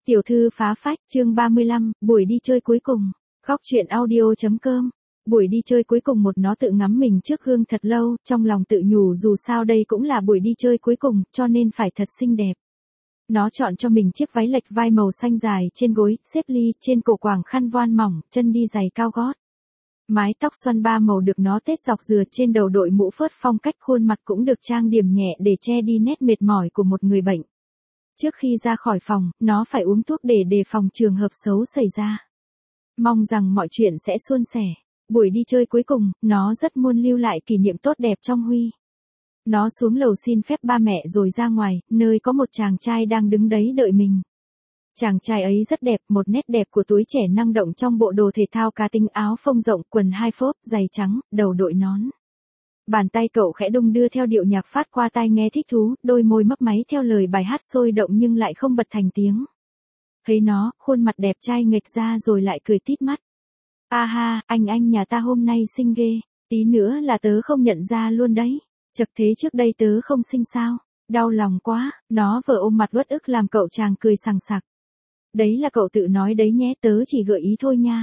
Tiểu thư phá phách, chương 35, buổi đi chơi cuối cùng. Góc truyện audio.com. Buổi đi chơi cuối cùng nó tự ngắm mình trước gương thật lâu, trong lòng tự nhủ dù sao đây cũng là buổi đi chơi cuối cùng, cho nên phải thật xinh đẹp. Nó chọn cho mình chiếc váy lệch vai màu xanh dài trên gối, xếp ly, trên cổ quàng khăn voan mỏng, chân đi giày cao gót. Mái tóc xoăn ba màu được nó tết dọc dừa, trên đầu đội mũ phớt phong cách, khuôn mặt cũng được trang điểm nhẹ để che đi nét mệt mỏi của một người bệnh. Trước khi ra khỏi phòng, nó phải uống thuốc để đề phòng trường hợp xấu xảy ra. Mong rằng mọi chuyện sẽ suôn sẻ. Buổi đi chơi cuối cùng, nó rất muốn lưu lại kỷ niệm tốt đẹp trong Huy. Nó xuống lầu xin phép ba mẹ rồi ra ngoài, nơi có một chàng trai đang đứng đấy đợi mình. Chàng trai ấy rất đẹp, một nét đẹp của tuổi trẻ năng động trong bộ đồ thể thao cá tính, áo phông rộng, quần hai phốp, giày trắng, đầu đội nón. Bàn tay cậu khẽ đung đưa theo điệu nhạc phát qua tai nghe thích thú, đôi môi mấp máy theo lời bài hát sôi động nhưng lại không bật thành tiếng. Thấy nó, khuôn mặt đẹp trai nghệch ra rồi lại cười tít mắt. A ha, anh nhà ta hôm nay xinh ghê, tí nữa là tớ không nhận ra luôn đấy. Chật thế trước đây tớ không xinh sao? Đau lòng quá, nó vừa ôm mặt uất ức làm cậu chàng cười sằng sặc. Đấy là cậu tự nói đấy nhé, tớ chỉ gợi ý thôi nha.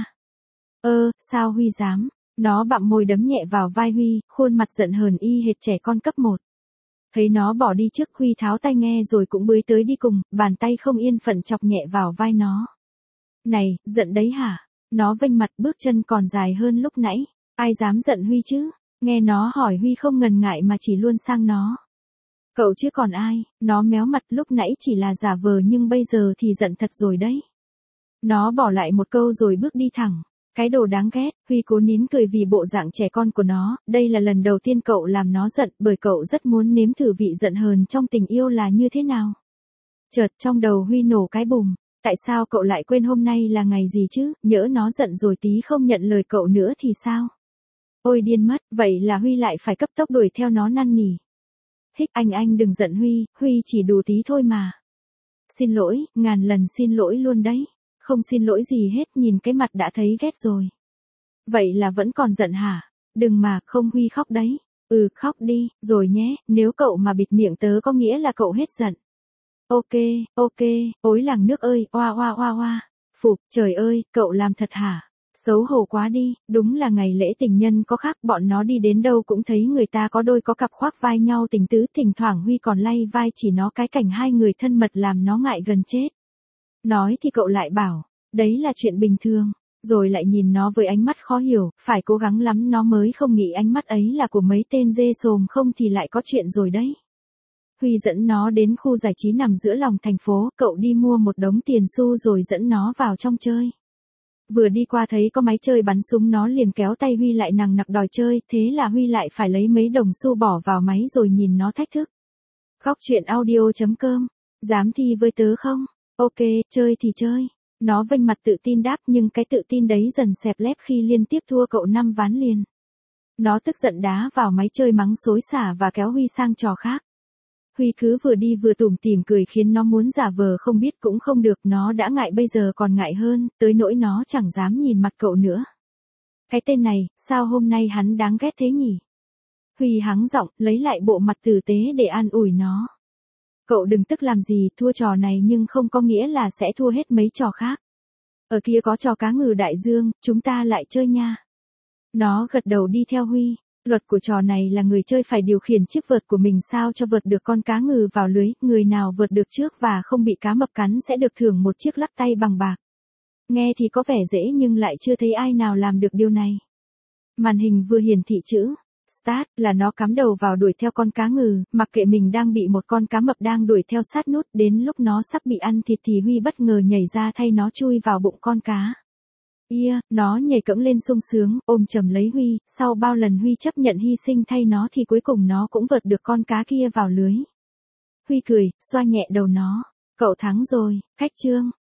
Sao Huy dám? Nó bặm môi đấm nhẹ vào vai Huy, khuôn mặt giận hờn y hệt trẻ con cấp 1. Thấy nó bỏ đi trước, Huy tháo tai nghe rồi cũng bới tới đi cùng, bàn tay không yên phận chọc nhẹ vào vai nó. Này, giận đấy hả? Nó vênh mặt, bước chân còn dài hơn lúc nãy. Ai dám giận Huy chứ? Nghe nó hỏi, Huy không ngần ngại mà chỉ luôn sang nó. Cậu chứ còn ai? Nó méo mặt, lúc nãy chỉ là giả vờ nhưng bây giờ thì giận thật rồi đấy. Nó bỏ lại một câu rồi bước đi thẳng. Cái đồ đáng ghét. Huy cố nín cười vì bộ dạng trẻ con của nó, đây là lần đầu tiên cậu làm nó giận, bởi cậu rất muốn nếm thử vị giận hờn trong tình yêu là như thế nào. Chợt trong đầu Huy nổ cái bùm, tại sao cậu lại quên hôm nay là ngày gì chứ, nhỡ nó giận rồi tí không nhận lời cậu nữa thì sao? Ôi điên mất, vậy là Huy lại phải cấp tốc đuổi theo nó năn nỉ. Hích, anh đừng giận Huy, Huy chỉ đùa tí thôi mà. Xin lỗi, ngàn lần xin lỗi luôn đấy. Không xin lỗi gì hết, nhìn cái mặt đã thấy ghét rồi. Vậy là vẫn còn giận hả? Đừng mà, không Huy khóc đấy. Khóc đi, rồi nhé, nếu cậu mà bịt miệng tớ có nghĩa là cậu hết giận. Ok, ối làng nước ơi, oa. Phục, trời ơi, cậu làm thật hả? Xấu hổ quá đi, đúng là ngày lễ tình nhân có khác, bọn nó đi đến đâu cũng thấy người ta có đôi có cặp khoác vai nhau tình tứ, thỉnh thoảng Huy còn lay vai chỉ nó cái cảnh hai người thân mật làm nó ngại gần chết. Nói thì cậu lại bảo, đấy là chuyện bình thường, rồi lại nhìn nó với ánh mắt khó hiểu, phải cố gắng lắm nó mới không nghĩ ánh mắt ấy là của mấy tên dê sồm, không thì lại có chuyện rồi đấy. Huy dẫn nó đến khu giải trí nằm giữa lòng thành phố, cậu đi mua một đống tiền xu rồi dẫn nó vào trong chơi. Vừa đi qua thấy có máy chơi bắn súng nó liền kéo tay Huy lại nằng nặc đòi chơi, thế là Huy lại phải lấy mấy đồng xu bỏ vào máy rồi nhìn nó thách thức. Góc truyện audio.com, dám thi với tớ không? Ok, chơi thì chơi. Nó vênh mặt tự tin đáp nhưng cái tự tin đấy dần xẹp lép khi liên tiếp thua cậu 5 ván liền. Nó tức giận đá vào máy chơi mắng xối xả và kéo Huy sang trò khác. Huy cứ vừa đi vừa tủm tỉm cười khiến nó muốn giả vờ không biết cũng không được, nó đã ngại bây giờ còn ngại hơn, tới nỗi nó chẳng dám nhìn mặt cậu nữa. Cái tên này, sao hôm nay hắn đáng ghét thế nhỉ? Huy hắng giọng, lấy lại bộ mặt tử tế để an ủi nó. Cậu đừng tức làm gì, thua trò này nhưng không có nghĩa là sẽ thua hết mấy trò khác. Ở kia có trò cá ngừ đại dương, chúng ta lại chơi nha. Nó gật đầu đi theo Huy. Luật của trò này là người chơi phải điều khiển chiếc vợt của mình sao cho vợt được con cá ngừ vào lưới, người nào vợt được trước và không bị cá mập cắn sẽ được thưởng một chiếc lắc tay bằng bạc. Nghe thì có vẻ dễ nhưng lại chưa thấy ai nào làm được điều này. Màn hình vừa hiển thị chữ Start là nó cắm đầu vào đuổi theo con cá ngừ, mặc kệ mình đang bị một con cá mập đang đuổi theo sát nút, đến lúc nó sắp bị ăn thịt thì Huy bất ngờ nhảy ra thay nó chui vào bụng con cá. Nó nhảy cẫng lên sung sướng, ôm chầm lấy Huy, sau bao lần Huy chấp nhận hy sinh thay nó thì cuối cùng nó cũng vợt được con cá kia vào lưới. Huy cười, xoa nhẹ đầu nó, cậu thắng rồi, khách trương,